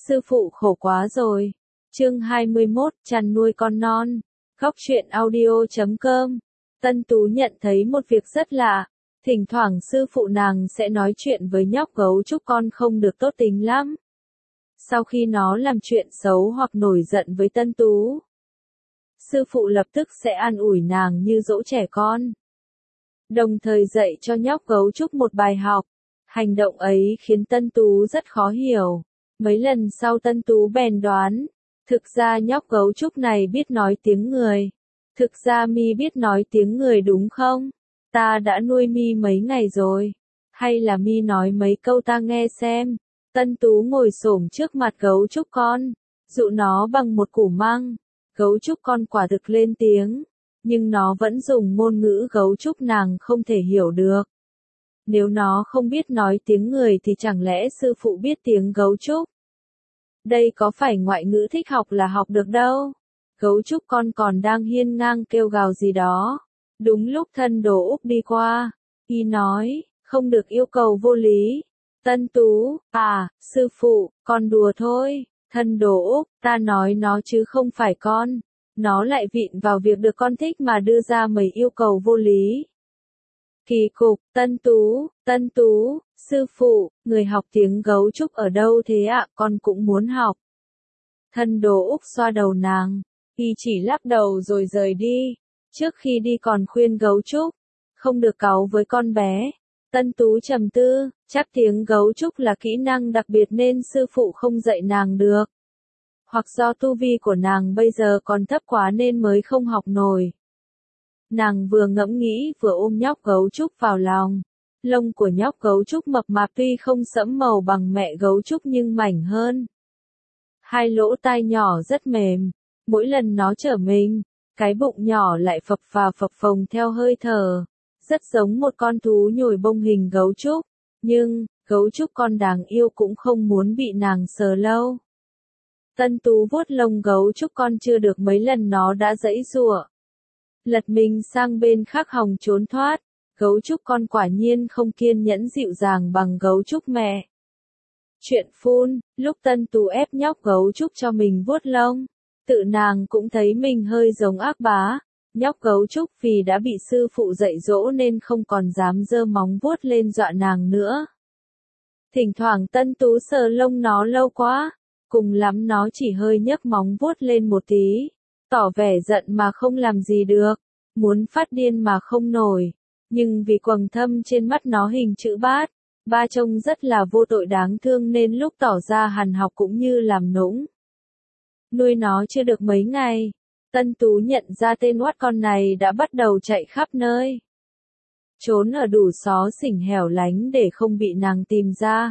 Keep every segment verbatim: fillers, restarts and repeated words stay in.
Sư phụ khổ quá rồi. Chương hai mươi mốt, chăn nuôi con non. Góc truyện audio chấm com. Tân Tú nhận thấy một việc rất lạ. Thỉnh thoảng sư phụ nàng sẽ nói chuyện với nhóc gấu trúc con không được tốt tính lắm. Sau khi nó làm chuyện xấu hoặc nổi giận với Tân Tú, sư phụ lập tức sẽ an ủi nàng như dỗ trẻ con, đồng thời dạy cho nhóc gấu trúc một bài học. Hành động ấy khiến Tân Tú rất khó hiểu. Mấy lần sau Tân Tú bèn đoán, thực ra nhóc gấu trúc này biết nói tiếng người. Thực ra mi biết nói tiếng người đúng không? Ta đã nuôi mi mấy ngày rồi. Hay là mi nói mấy câu ta nghe xem. Tân Tú ngồi xổm trước mặt gấu trúc con, dụ nó bằng một củ măng. Gấu trúc con quả thực lên tiếng, nhưng nó vẫn dùng ngôn ngữ gấu trúc nàng không thể hiểu được. Nếu nó không biết nói tiếng người thì chẳng lẽ sư phụ biết tiếng gấu trúc? Đây có phải ngoại ngữ thích học là học được đâu. Gấu trúc con còn đang hiên ngang kêu gào gì đó. Đúng lúc thân đồ Úc đi qua, y nói, không được yêu cầu vô lý. Tân Tú, à, sư phụ, con đùa thôi. Thân đồ Úc, ta nói nó chứ không phải con. Nó lại vịn vào việc được con thích mà đưa ra mấy yêu cầu vô lý. Kỳ cục, Tân Tú, Tân Tú, sư phụ, người học tiếng gấu trúc ở đâu thế ạ, con cũng muốn học. Thân đồ Úc xoa đầu nàng, y chỉ lắc đầu rồi rời đi. Trước khi đi còn khuyên gấu trúc, không được cáu với con bé. Tân Tú trầm tư, chắc tiếng gấu trúc là kỹ năng đặc biệt nên sư phụ không dạy nàng được. Hoặc do tu vi của nàng bây giờ còn thấp quá nên mới không học nổi. Nàng vừa ngẫm nghĩ vừa ôm nhóc gấu trúc vào lòng. Lông của nhóc gấu trúc mập mạp tuy không sẫm màu bằng mẹ gấu trúc nhưng mảnh hơn. Hai lỗ tai nhỏ rất mềm. Mỗi lần nó trở mình, cái bụng nhỏ lại phập phà phập phồng theo hơi thở. Rất giống một con thú nhồi bông hình gấu trúc. Nhưng, gấu trúc con đáng yêu cũng không muốn bị nàng sờ lâu. Tân Tú vuốt lông gấu trúc con chưa được mấy lần nó đã giãy giụa. Lật mình sang bên khác hòng trốn thoát. Gấu trúc con quả nhiên không kiên nhẫn dịu dàng bằng gấu trúc mẹ. Chuyện phun, lúc Tân Tú ép nhóc gấu trúc cho mình vuốt lông, tự nàng cũng thấy mình hơi giống ác bá. Nhóc gấu trúc vì đã bị sư phụ dạy dỗ nên không còn dám giơ móng vuốt lên dọa nàng nữa. Thỉnh thoảng Tân Tú sờ lông nó lâu quá, cùng lắm nó chỉ hơi nhấc móng vuốt lên một tí, tỏ vẻ giận mà không làm gì được, muốn phát điên mà không nổi. Nhưng vì quầng thâm trên mắt nó hình chữ bát, ba trông rất là vô tội đáng thương nên lúc tỏ ra hằn học cũng như làm nũng. Nuôi nó chưa được mấy ngày, Tân Tú nhận ra tên oát con này đã bắt đầu chạy khắp nơi. Trốn ở đủ xó xỉnh hẻo lánh để không bị nàng tìm ra.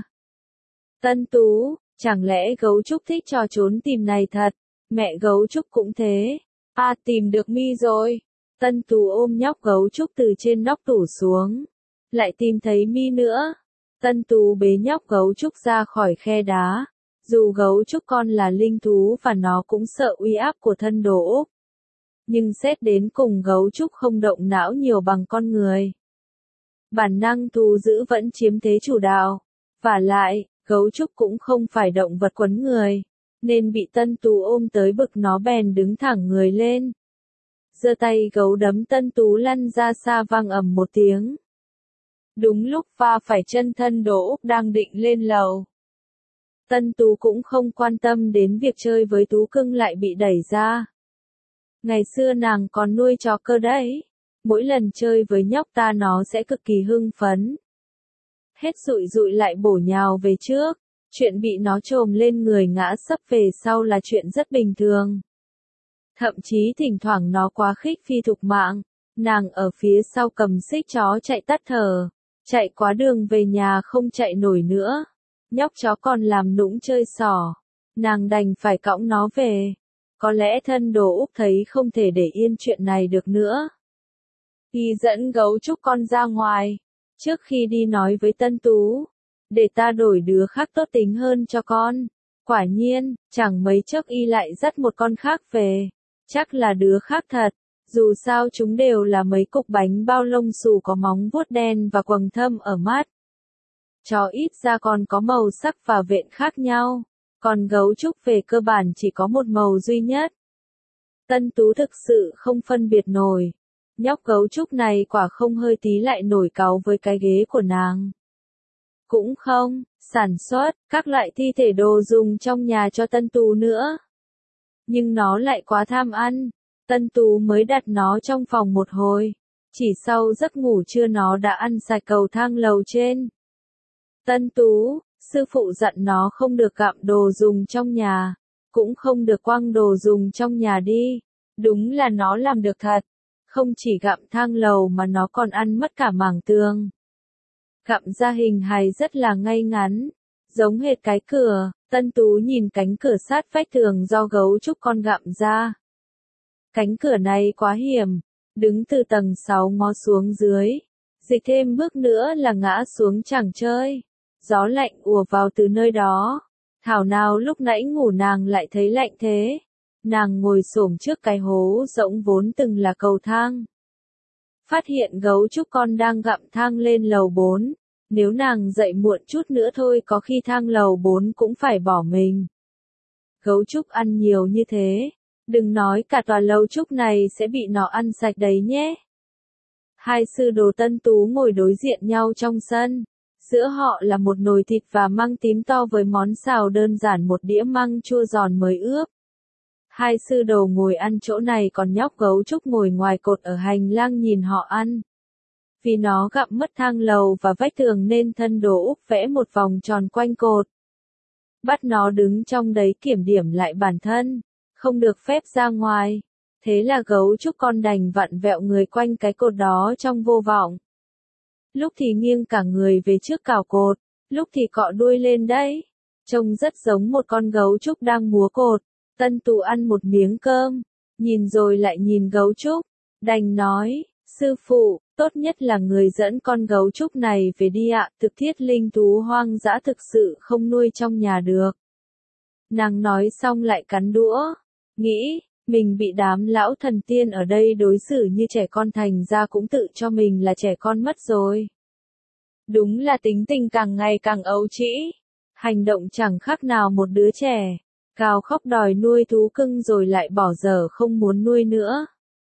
Tân Tú, chẳng lẽ gấu trúc thích trò trốn tìm này thật? Mẹ gấu trúc cũng thế. À, tìm được mi rồi. Tân Tú ôm nhóc gấu trúc từ trên nóc tủ xuống. Lại tìm thấy mi nữa. Tân Tú bế nhóc gấu trúc ra khỏi khe đá. Dù gấu trúc con là linh thú và nó cũng sợ uy áp của thân đồ Úc. Nhưng xét đến cùng gấu trúc không động não nhiều bằng con người. Bản năng thú dữ vẫn chiếm thế chủ đạo. Vả lại, gấu trúc cũng không phải động vật quấn người, nên bị Tân Tú ôm tới bực nó bèn đứng thẳng người lên. Giơ tay gấu đấm Tân Tú lăn ra xa vang ầm một tiếng. Đúng lúc va phải chân thân đồ Úc đang định lên lầu. Tân Tú cũng không quan tâm đến việc chơi với thú cưng lại bị đẩy ra. Ngày xưa nàng còn nuôi chó cơ đấy. Mỗi lần chơi với nhóc ta nó sẽ cực kỳ hưng phấn. Hết dụi dụi lại bổ nhào về trước. Chuyện bị nó trồm lên người ngã sấp về sau là chuyện rất bình thường. Thậm chí thỉnh thoảng nó quá khích phi thục mạng. Nàng ở phía sau cầm xích chó chạy tắt thở. Chạy quá đường về nhà không chạy nổi nữa. Nhóc chó còn làm nũng chơi xỏ. Nàng đành phải cõng nó về. Có lẽ thân đồ Úc thấy không thể để yên chuyện này được nữa. Y dẫn gấu trúc con ra ngoài. Trước khi đi nói với Tân Tú, để ta đổi đứa khác tốt tính hơn cho con. Quả nhiên, chẳng mấy chốc y lại dắt một con khác về. Chắc là đứa khác thật. Dù sao chúng đều là mấy cục bánh bao lông xù có móng vuốt đen và quầng thâm ở mắt. Chó ít ra còn có màu sắc và vện khác nhau. Còn gấu trúc về cơ bản chỉ có một màu duy nhất. Tân Tú thực sự không phân biệt nổi. Nhóc gấu trúc này quả không hơi tí lại nổi cáu với cái ghế của nàng. Cũng không, sản xuất, các loại thi thể đồ dùng trong nhà cho Tân Tú nữa. Nhưng nó lại quá tham ăn. Tân Tú mới đặt nó trong phòng một hồi. Chỉ sau giấc ngủ trưa nó đã ăn sạch cầu thang lầu trên. Tân Tú, sư phụ dặn nó không được gặm đồ dùng trong nhà. Cũng không được quăng đồ dùng trong nhà đi. Đúng là nó làm được thật. Không chỉ gặm thang lầu mà nó còn ăn mất cả mảng tường. Gặm ra hình hài rất là ngay ngắn. Giống hệt cái cửa. Tân Tú nhìn cánh cửa sát vách tường do gấu trúc con gặm ra. Cánh cửa này quá hiểm. Đứng từ tầng sáu ngó xuống dưới. Dịch thêm bước nữa là ngã xuống chẳng chơi. Gió lạnh ùa vào từ nơi đó. Thảo nào lúc nãy ngủ nàng lại thấy lạnh thế. Nàng ngồi xổm trước cái hố rỗng vốn từng là cầu thang. Phát hiện gấu trúc con đang gặm thang lên lầu bốn. Nếu nàng dậy muộn chút nữa thôi có khi thang lầu bốn cũng phải bỏ mình. Gấu trúc ăn nhiều như thế. Đừng nói cả tòa lầu trúc này sẽ bị nó ăn sạch đấy nhé. Hai sư đồ Tân Tú ngồi đối diện nhau trong sân. Giữa họ là một nồi thịt và măng tím to với món xào đơn giản một đĩa măng chua giòn mới ướp. Hai sư đồ ngồi ăn chỗ này còn nhóc gấu trúc ngồi ngoài cột ở hành lang nhìn họ ăn. Vì nó gặm mất thang lầu và vách tường nên thân đồ Úc vẽ một vòng tròn quanh cột. Bắt nó đứng trong đấy kiểm điểm lại bản thân, không được phép ra ngoài. Thế là gấu trúc con đành vặn vẹo người quanh cái cột đó trong vô vọng. Lúc thì nghiêng cả người về trước cào cột, lúc thì cọ đuôi lên đấy. Trông rất giống một con gấu trúc đang múa cột. Tân Tú ăn một miếng cơm, nhìn rồi lại nhìn gấu trúc, đành nói, sư phụ, tốt nhất là người dẫn con gấu trúc này về đi ạ, thực thiết linh thú hoang dã thực sự không nuôi trong nhà được. Nàng nói xong lại cắn đũa, nghĩ, mình bị đám lão thần tiên ở đây đối xử như trẻ con thành ra cũng tự cho mình là trẻ con mất rồi. Đúng là tính tình càng ngày càng ấu trĩ, hành động chẳng khác nào một đứa trẻ. Gào khóc đòi nuôi thú cưng rồi lại bỏ dở không muốn nuôi nữa.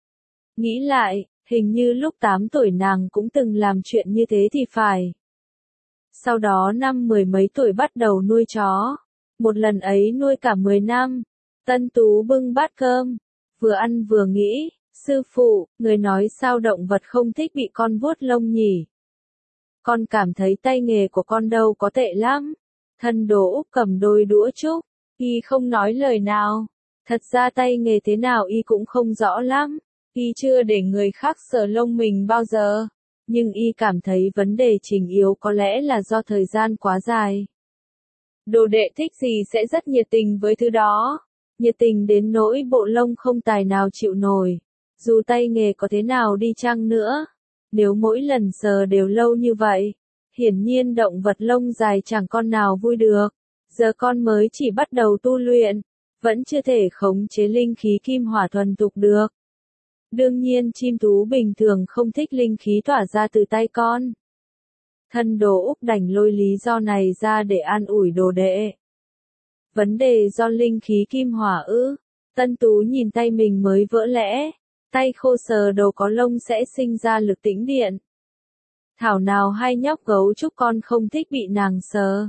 Nghĩ lại, hình như lúc tám tuổi nàng cũng từng làm chuyện như thế thì phải. Sau đó năm mười mấy tuổi bắt đầu nuôi chó. Một lần ấy nuôi cả mười năm. Tân Tú bưng bát cơm. Vừa ăn vừa nghĩ, sư phụ, người nói sao động vật không thích bị con vuốt lông nhỉ? Con cảm thấy tay nghề của con đâu có tệ lắm. Thân đồ Úc cầm đôi đũa trúc. Y không nói lời nào. Thật ra tay nghề thế nào Y cũng không rõ lắm. Y chưa để người khác sờ lông mình bao giờ. Nhưng Y cảm thấy vấn đề trình yếu có lẽ là do thời gian quá dài. Đồ đệ thích gì sẽ rất nhiệt tình với thứ đó. Nhiệt tình đến nỗi bộ lông không tài nào chịu nổi. Dù tay nghề có thế nào đi chăng nữa. Nếu mỗi lần sờ đều lâu như vậy. Hiển nhiên động vật lông dài chẳng con nào vui được. Giờ con mới chỉ bắt đầu tu luyện, vẫn chưa thể khống chế linh khí kim hỏa thuần thục được. Đương nhiên chim thú bình thường không thích linh khí tỏa ra từ tay con. Thân đồ Úc đành lôi lý do này ra để an ủi đồ đệ. Vấn đề do linh khí kim hỏa ư? Tân Tú nhìn tay mình mới vỡ lẽ, tay khô sờ đồ có lông sẽ sinh ra lực tĩnh điện. Thảo nào hai nhóc gấu trúc con không thích bị nàng sờ.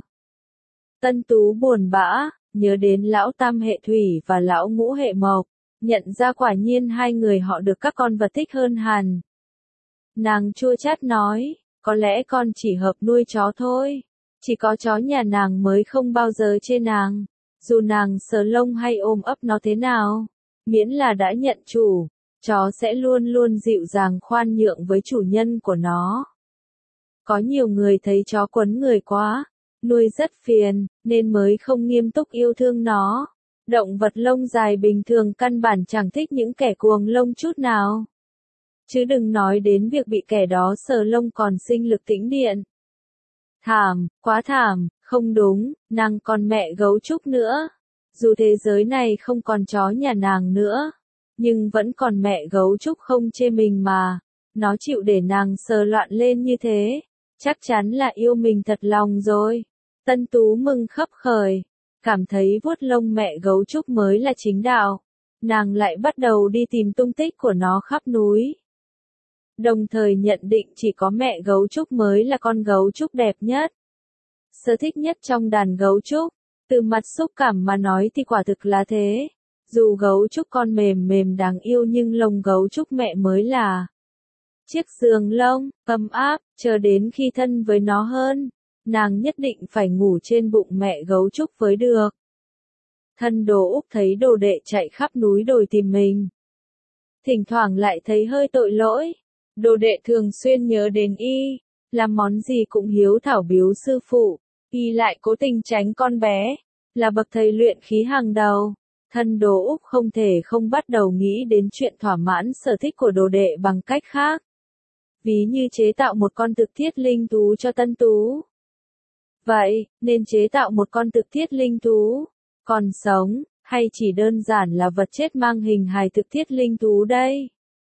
Tân Tú buồn bã, nhớ đến lão tam hệ thủy và lão ngũ hệ mộc, nhận ra quả nhiên hai người họ được các con vật thích hơn hẳn. Nàng chua chát nói, có lẽ con chỉ hợp nuôi chó thôi, chỉ có chó nhà nàng mới không bao giờ chê nàng, dù nàng sờ lông hay ôm ấp nó thế nào, miễn là đã nhận chủ, chó sẽ luôn luôn dịu dàng khoan nhượng với chủ nhân của nó. Có nhiều người thấy chó quấn người quá, nuôi rất phiền, nên mới không nghiêm túc yêu thương nó. Động vật lông dài bình thường căn bản chẳng thích những kẻ cuồng lông chút nào. Chứ đừng nói đến việc bị kẻ đó sờ lông còn sinh lực tĩnh điện. Thảm, quá thảm, không đúng, nàng còn mẹ gấu trúc nữa. Dù thế giới này không còn chó nhà nàng nữa, nhưng vẫn còn mẹ gấu trúc không chê mình mà. Nó chịu để nàng sờ loạn lên như thế, chắc chắn là yêu mình thật lòng rồi. Tân Tú mừng khấp khởi. cảm thấy vuốt lông mẹ gấu trúc mới là chính đạo. Nàng lại bắt đầu đi tìm tung tích của nó khắp núi. Đồng thời nhận định chỉ có mẹ gấu trúc mới là con gấu trúc đẹp nhất, sở thích nhất trong đàn gấu trúc. Từ mặt xúc cảm mà nói thì quả thực là thế. Dù gấu trúc con mềm mềm đáng yêu nhưng lông gấu trúc mẹ mới là chiếc giường lông, ấm áp, chờ đến khi thân với nó hơn, nàng nhất định phải ngủ trên bụng mẹ gấu trúc với được. Thân Đồ Úc thấy đồ đệ chạy khắp núi đồi tìm mình. Thỉnh thoảng lại thấy hơi tội lỗi. Đồ đệ thường xuyên nhớ đến y, làm món gì cũng hiếu thảo biếu sư phụ, y lại cố tình tránh con bé, là bậc thầy luyện khí hàng đầu. Thân Đồ Úc không thể không bắt đầu nghĩ đến chuyện thỏa mãn sở thích của đồ đệ bằng cách khác. Ví như chế tạo một con thực thiết linh thú cho Tân Tú. Vậy, nên chế tạo một con thực thiết linh thú, còn sống, hay chỉ đơn giản là vật chết mang hình hài thực thiết linh thú đây?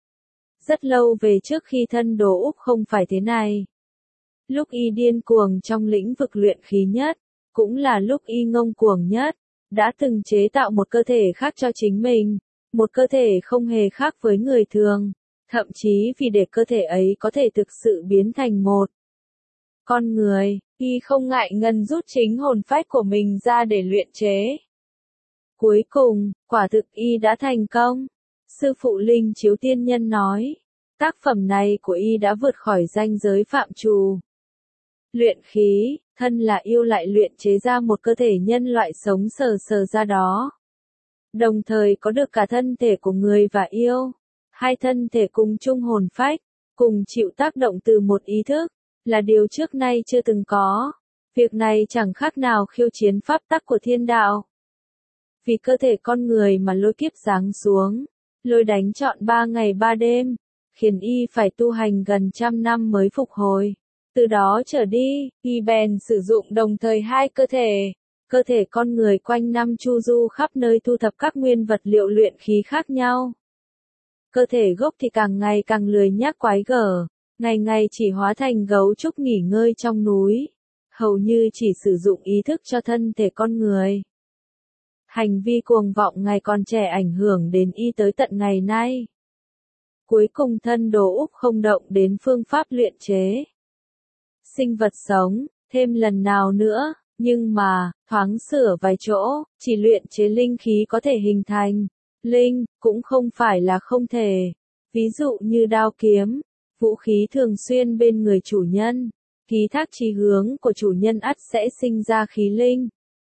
Rất lâu về trước khi Thân Đồ Úc không phải thế này. Lúc y điên cuồng trong lĩnh vực luyện khí nhất, cũng là lúc y ngông cuồng nhất, đã từng chế tạo một cơ thể khác cho chính mình, một cơ thể không hề khác với người thường, thậm chí vì để cơ thể ấy có thể thực sự biến thành một con người, y không ngại ngần rút chính hồn phách của mình ra để luyện chế. Cuối cùng, quả thực y đã thành công. Sư phụ Linh Chiếu Tiên Nhân nói, tác phẩm này của y đã vượt khỏi ranh giới phạm trù luyện khí, thân là yêu lại luyện chế ra một cơ thể nhân loại sống sờ sờ ra đó. Đồng thời có được cả thân thể của người và yêu, hai thân thể cùng chung hồn phách, cùng chịu tác động từ một ý thức, là điều trước nay chưa từng có. Việc này chẳng khác nào khiêu chiến pháp tắc của thiên đạo. Vì cơ thể con người mà lôi kiếp giáng xuống, lôi đánh trọn ba ngày ba đêm, khiến y phải tu hành gần trăm năm mới phục hồi. Từ đó trở đi, y bèn sử dụng đồng thời hai cơ thể. Cơ thể con người quanh năm chu du khắp nơi thu thập các nguyên vật liệu luyện khí khác nhau. Cơ thể gốc thì càng ngày càng lười nhác quái gở, ngày ngày chỉ hóa thành gấu trúc nghỉ ngơi trong núi, hầu như chỉ sử dụng ý thức cho thân thể con người. Hành vi cuồng vọng ngày còn trẻ ảnh hưởng đến y tới tận ngày nay. Cuối cùng Thân Đồ Úc không động đến phương pháp luyện chế sinh vật sống, thêm lần nào nữa, nhưng mà, thoáng sửa vài chỗ, chỉ luyện chế linh khí có thể hình thành linh, cũng không phải là không thể. Ví dụ như đao kiếm, vũ khí thường xuyên bên người chủ nhân, ký thác chí hướng của chủ nhân ắt sẽ sinh ra khí linh.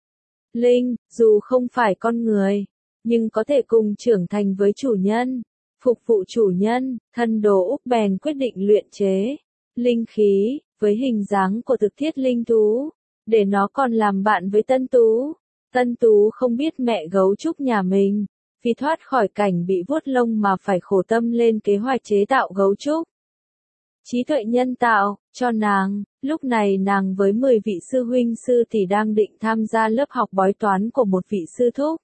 Linh, dù không phải con người, nhưng có thể cùng trưởng thành với chủ nhân, phục vụ chủ nhân. Thân Đồ Úc bèn quyết định luyện chế linh khí với hình dáng của thực thiết linh thú, để nó còn làm bạn với Tân Tú. Tân Tú không biết mẹ gấu trúc nhà mình, vì thoát khỏi cảnh bị vuốt lông mà phải khổ tâm lên kế hoạch chế tạo gấu trúc trí tuệ nhân tạo cho nàng. Lúc này nàng với mười vị sư huynh sư tỷ đang định tham gia lớp học bói toán của một vị sư thúc.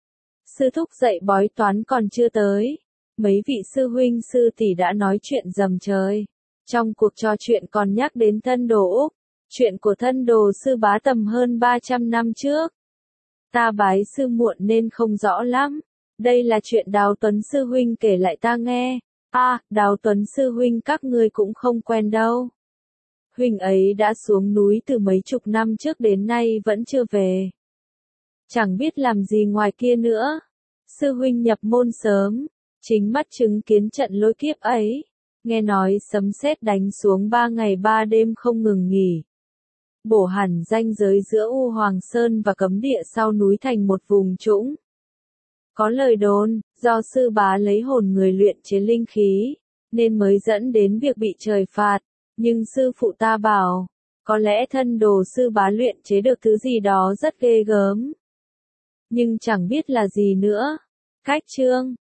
Sư thúc dạy bói toán còn chưa tới, mấy vị sư huynh sư tỷ đã nói chuyện rầm trời. Trong cuộc trò chuyện còn nhắc đến Thân Đồ Úc, chuyện của Thân Đồ sư bá tầm hơn ba trăm năm trước. Ta bái sư muộn nên không rõ lắm. Đây là chuyện Đào Tuấn sư huynh kể lại ta nghe. A, à, Đào Tuấn sư huynh các ngươi cũng không quen đâu. Huynh ấy đã xuống núi từ mấy chục năm trước đến nay vẫn chưa về. Chẳng biết làm gì ngoài kia nữa. Sư huynh nhập môn sớm, chính mắt chứng kiến trận lôi kiếp ấy. Nghe nói sấm sét đánh xuống ba ngày ba đêm không ngừng nghỉ. Bổ hẳn ranh giới giữa U Hoàng Sơn và cấm địa sau núi thành một vùng trũng. Có lời đồn, do sư bá lấy hồn người luyện chế linh khí, nên mới dẫn đến việc bị trời phạt. Nhưng sư phụ ta bảo, có lẽ Thân Đồ sư bá luyện chế được thứ gì đó rất ghê gớm. Nhưng chẳng biết là gì nữa. Cách chương